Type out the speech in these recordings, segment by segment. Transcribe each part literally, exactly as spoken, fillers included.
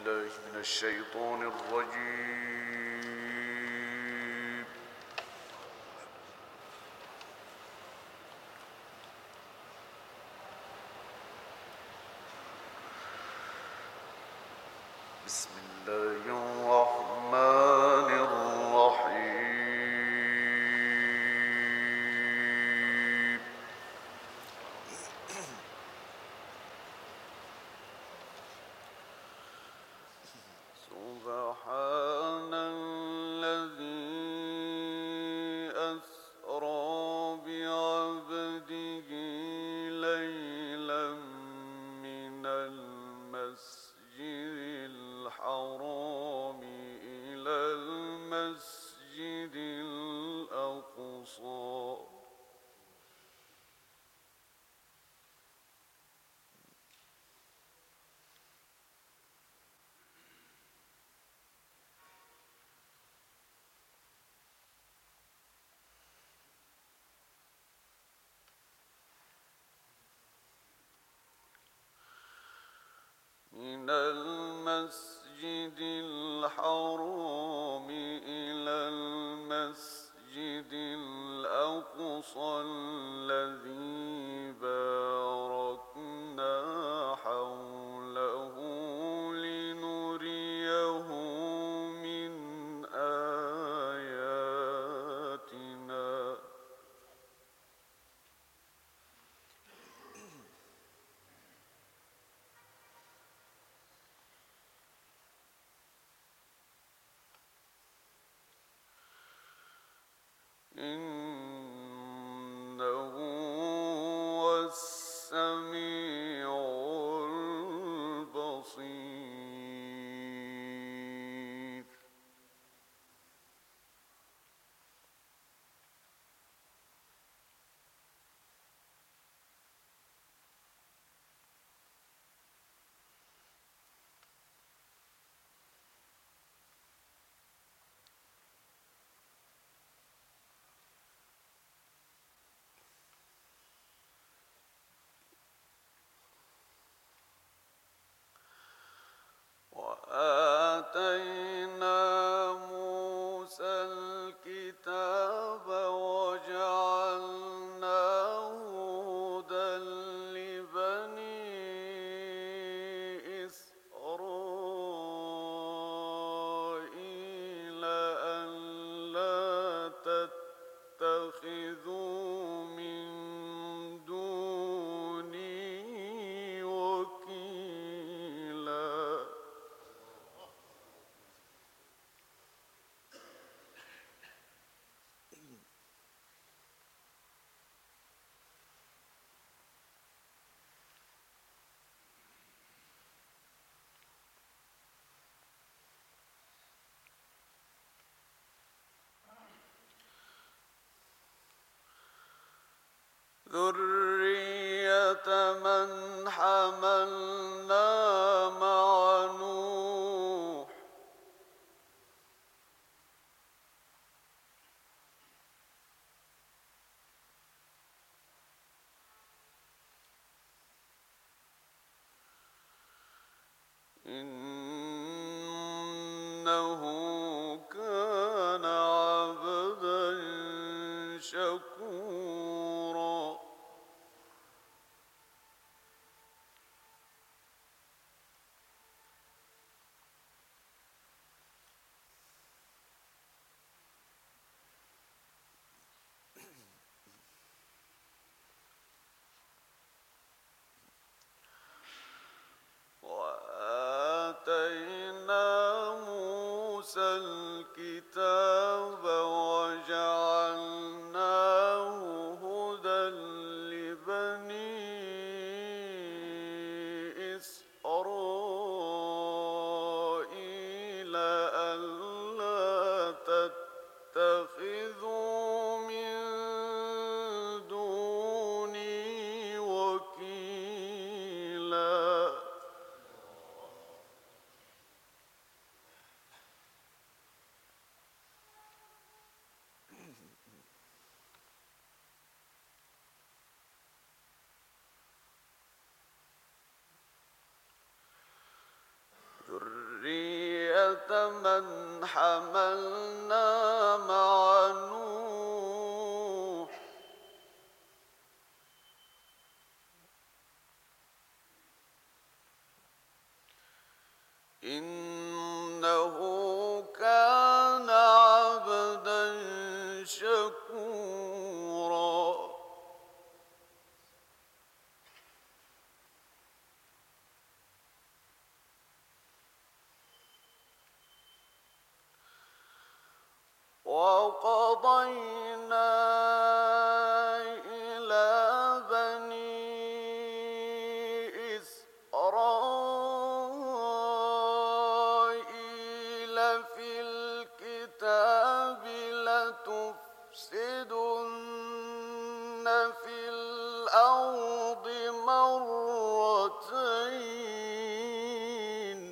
بالله من الشيطان الرجيم. بسم الله الرحمن الرحيم. سبحان الذي أسرى بعبده ليلا من المسجد الحرام إلى المسجد الأقصى من المسجد الحرام إلى المسجد الأقصى الذي باركنا حوله لنريه من آياتنا إنه هو السميع البصير. وآتينا موسى الكتاب وجعلناه هدى لبني إسرائيل ألا تتخذوا من دوني وكيلا. ذرية من حملنا مع نوح إنه كان عبدا شكورا. وآتينا موسى الكتاب وجعلناه هدى لبني إسرائيل ألا تتخذوا من دوني وكيلا. ذرية من حملنا مع نوح إنه كان عبدا شكورا. وقضينا إلى بني إسرائيل في الكتاب لتفسدن في الأرض مرتين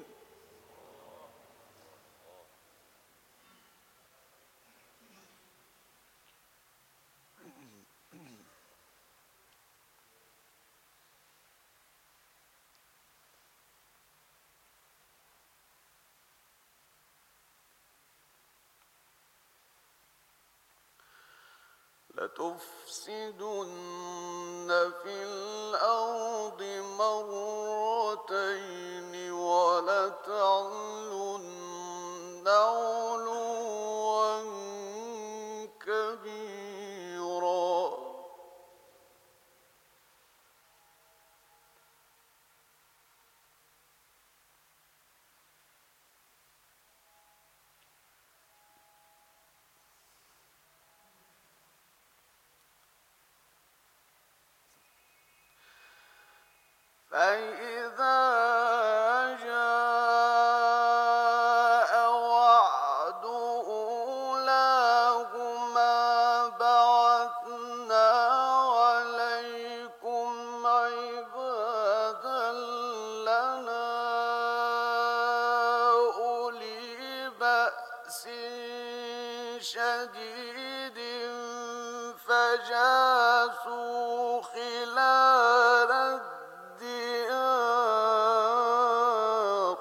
لتفسدن في الأرض مرتين ولتعلن علوا كبيرا. فإذا جاء وعد أولاهما بعثنا عليكم عبادا لنا أولي بأس شديد فجاسوا خلال الديار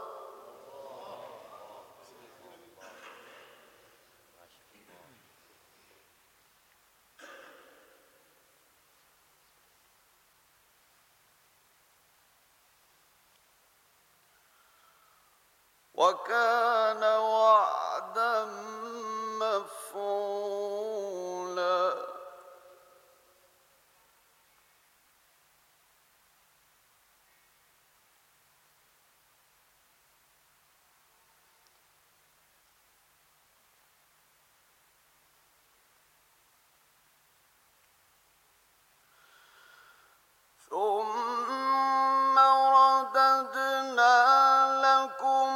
وكان وعدا مفعولا. ثم رددنا لكم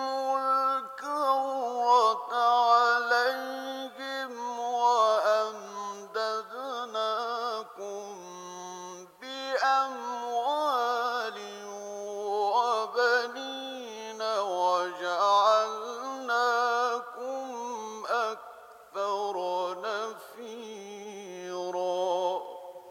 الكرة عليهم وأمددناكم بأموال وبنين وجعلناكم أكثر نفيرا.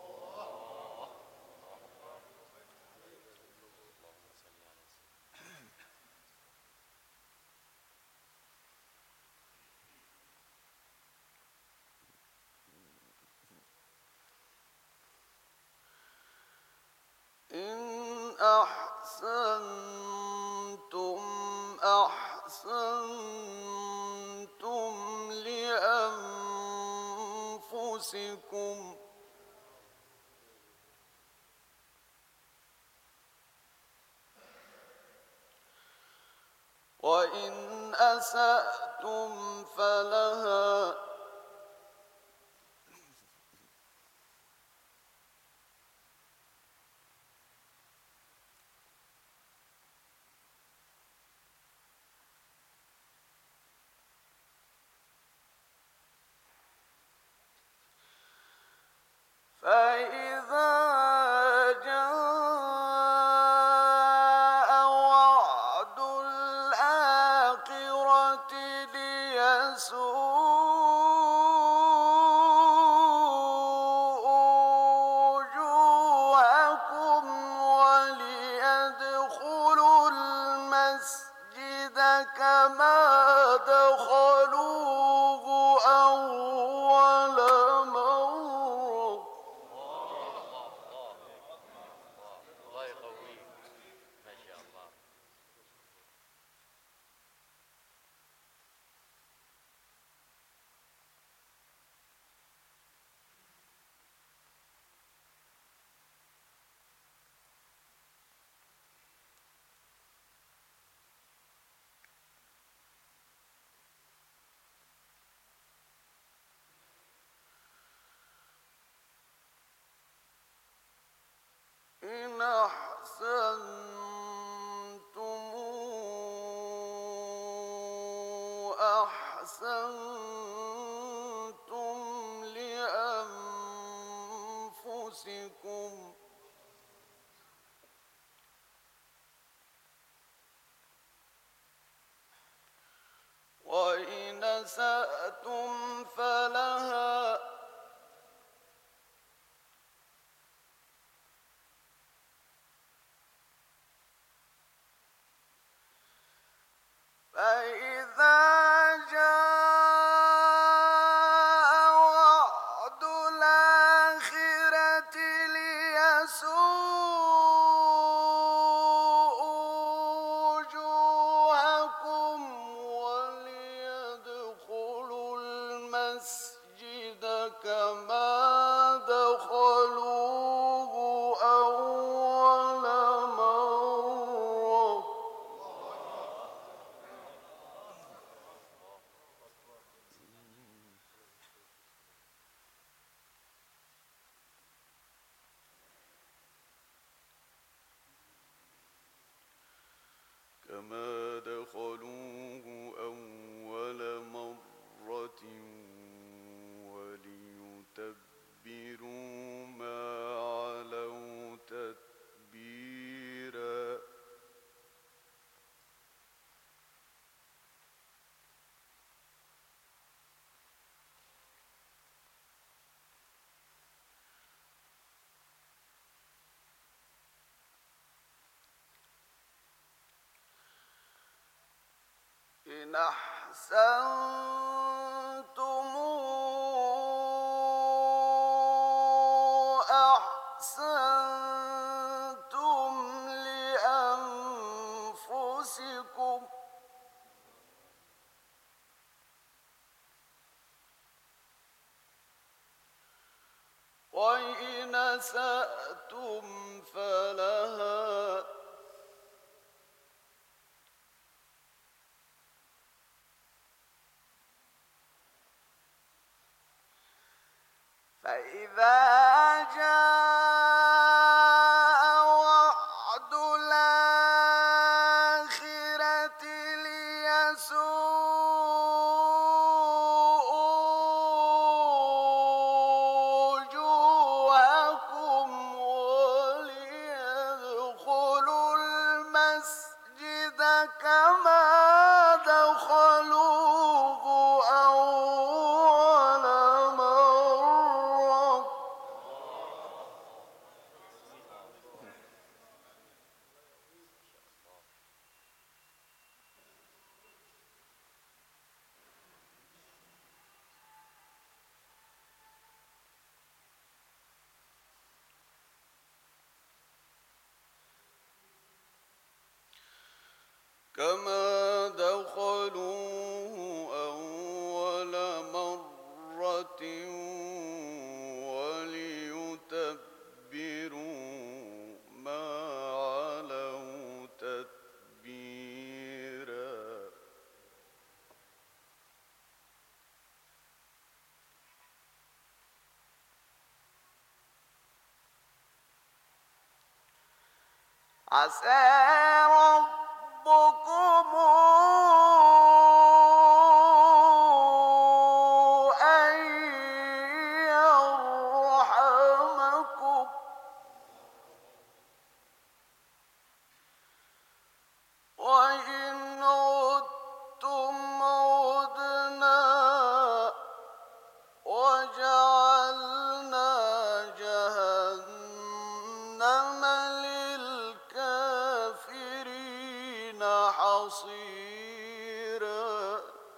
إن أحسنتم أحسنتم لأنفسكم وإن أسأتم فلها فإذا جاء وعد الآخرة ليسوءوا وجوهكم وليدخلوا المسجد كما دخلوه أول مرة. الله يقويك، ما شاء الله. إن أحسنتم أحسنتم لأنفسكم، وإن أسأتم فلها، فإذا جاء وعد الآخرة ليسوءوا وجوهكم وليدخلوا المسجد كما دخلوه أول مرة. كما دخلوه أول مرة وليتبروا ما علوا تتبيرا. إن أحسنتم أحسنتم لأنفسكم، وإن أسأتم فلها، فإذا جاء وعد الآخرة ليسوءوا وجوهكم وليدخلوا المسجد كما دخلوه أول مرة. كما دخلوه أول مرة وليتبروا ما علوا تتبيرا. عسى ربكم أن يرحمكم، وإن عدتم عدنا وجعلنا جهنم للكافرين حصيرا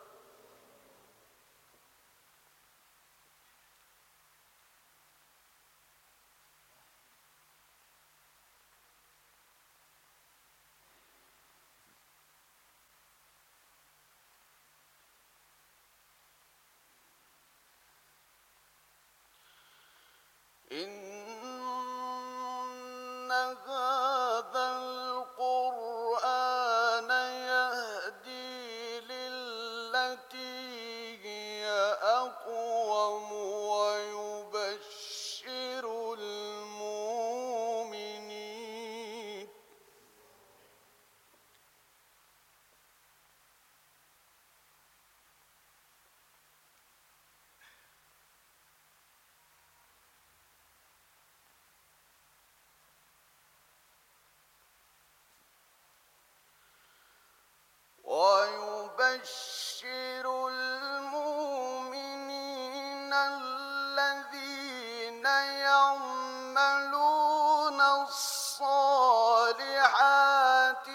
إن هذا القرآن يهدي للتي هي أقوم ويبشر المؤمنين ويبشر المؤمنين الذين يعملون الصالحات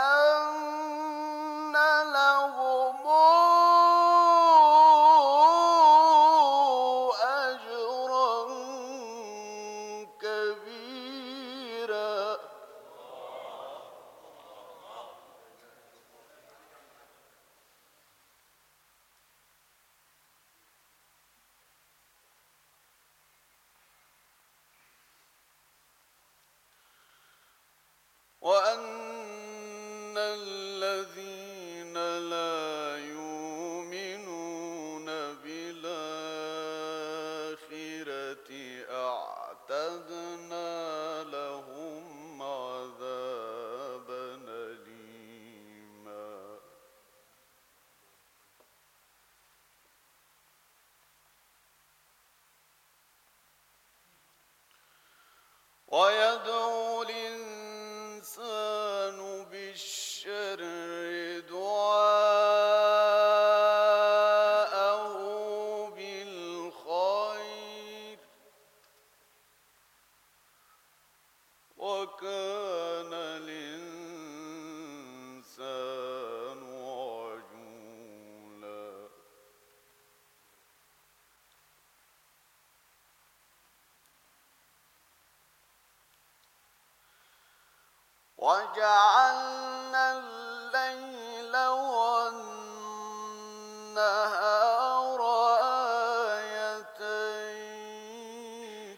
أن لهم أجرا كبيرا وأن الذين لا يؤمنون بالآخرة أعتدنا لهم عذابا أليما ويدعو الإنسان بالشر دعاءه بالخير وكان الإنسان عجولا وجعلنا الليل والنهار آيتين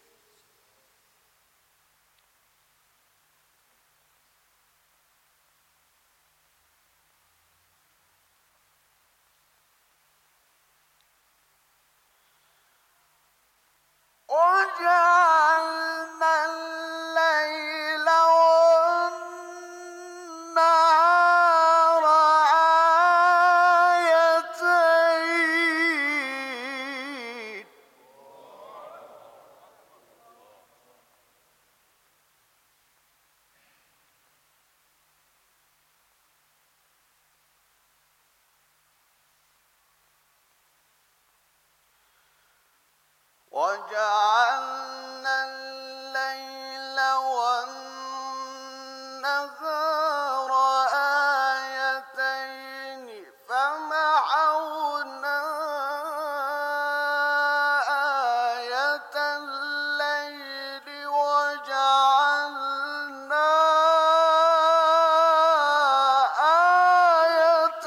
وجعلنا الليل والنهار آيتين وجعلنا الليل والنهار آيتين فمحونا آية الليل وجعلنا آية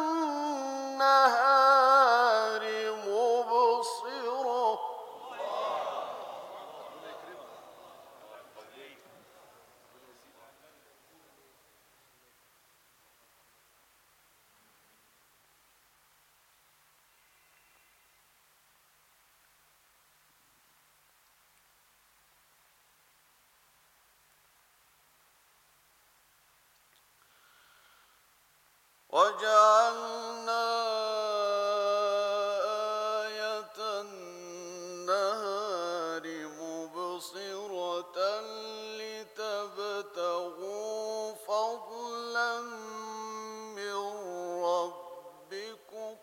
النهار مبصرة وجعلنا آية النهار مبصرة لتبتغوا فضلا من ربكم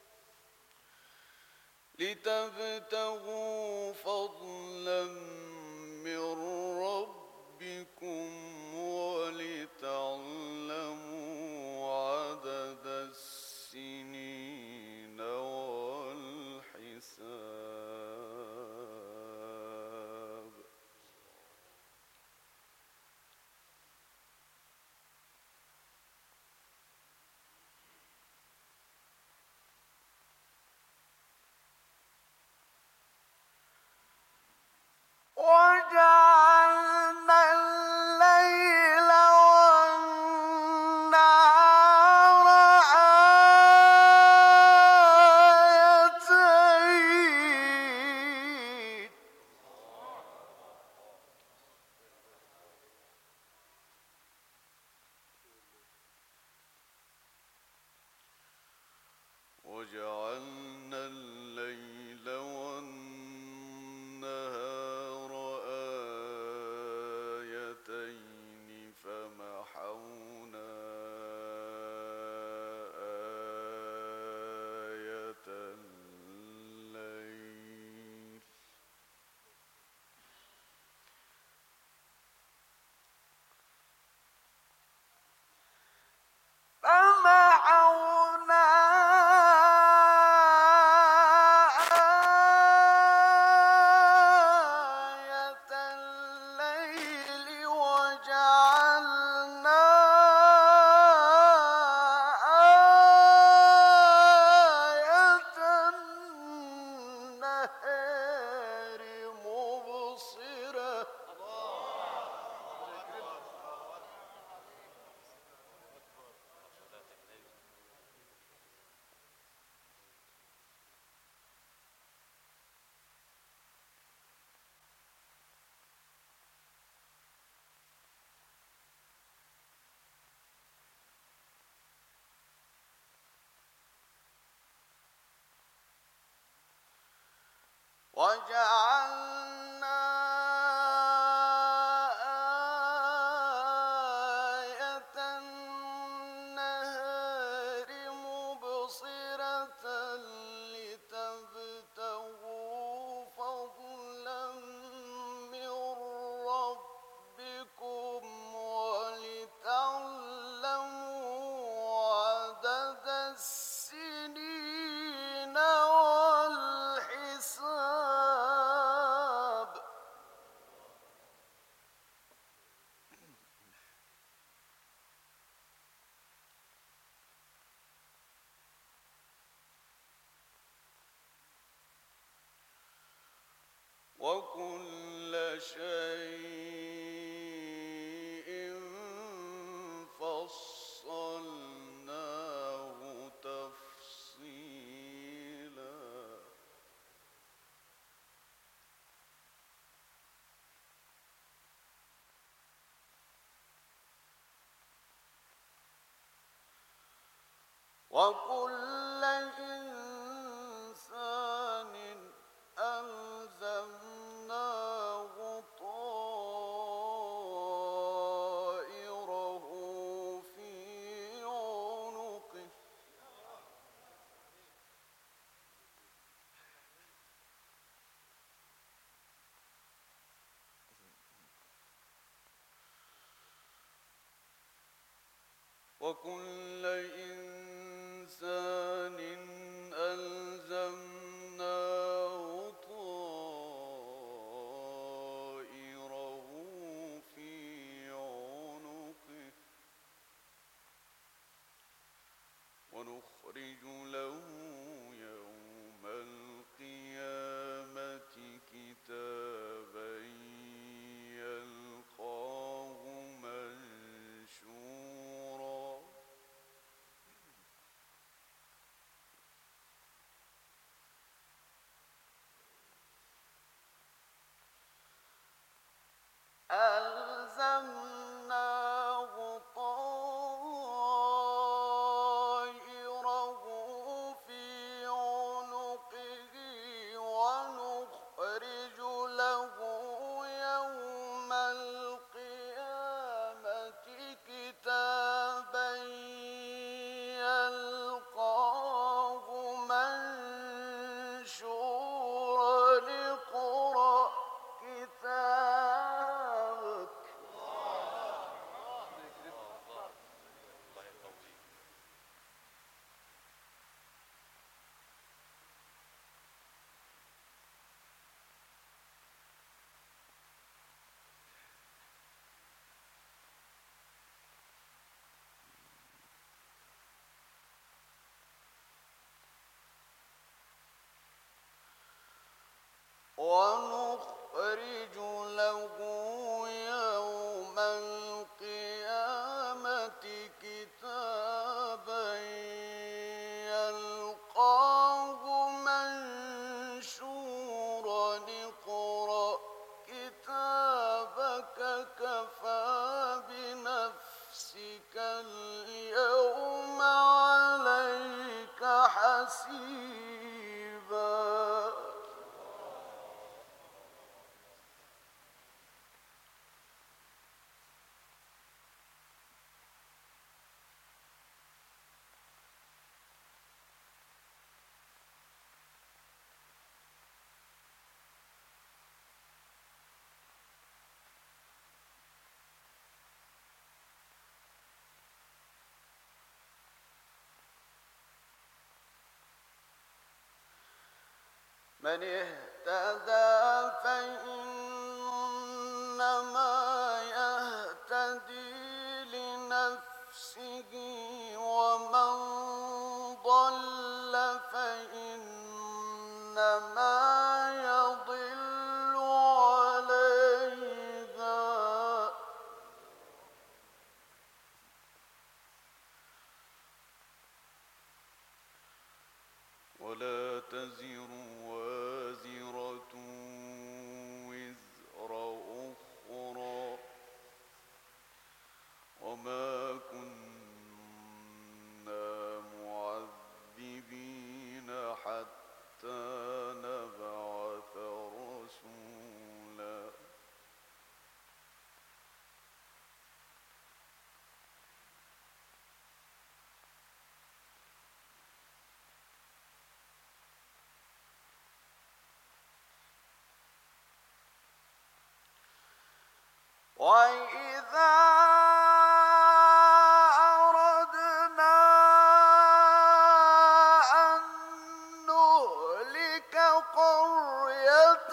لتبتغوا فضلا من ربكم ولتعلموا وجعلنا آية النهار مبصرة لتبتغوا فضلا من ربكم ولتعلموا عدد السنين والحساب. وكل شيء فصلناه تفصيلا. وكل إنسان ألزمناه طائره في عنقه. وكل إنسان ألزمناه طائره في عنقه ونخرج له يوم القيامة كتابا يلقاه منشورا. ألزمناه طائره في عنقه ونخرج له يوم القيامة كتابا يلقاه منشورا. اقرأ كتابك. الله يقويك. ونخرج له يوم القيامة كتابا يلقاه منشورا. اقرأ كتابك كفى بنفسك اليوم عليك حسيبا. من اهتدى فإنما يهتدي لنفسه ومن ضل فإنما يضل عليها. ولا تزر وازرة وزر أخرى وما كنا وإذا أردنا أن نهلك قرية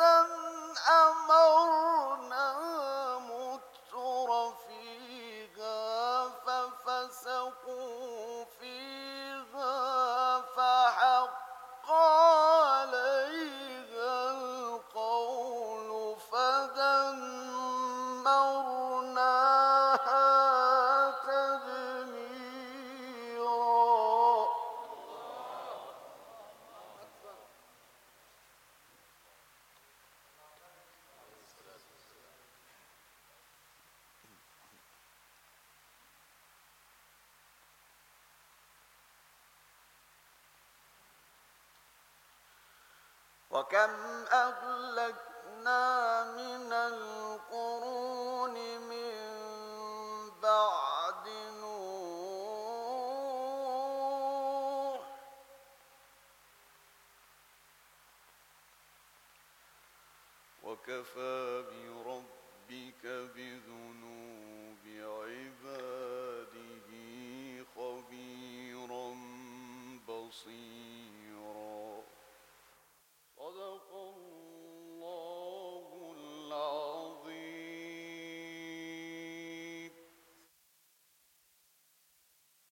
أمرنا متر فيها ففسقوا فيها فحق عليها القول فدمرناها تدميرا. وكم أهلكنا من القرون من بعد نوح وكفى بربك بذنوب عباده خبيرا بصيرا.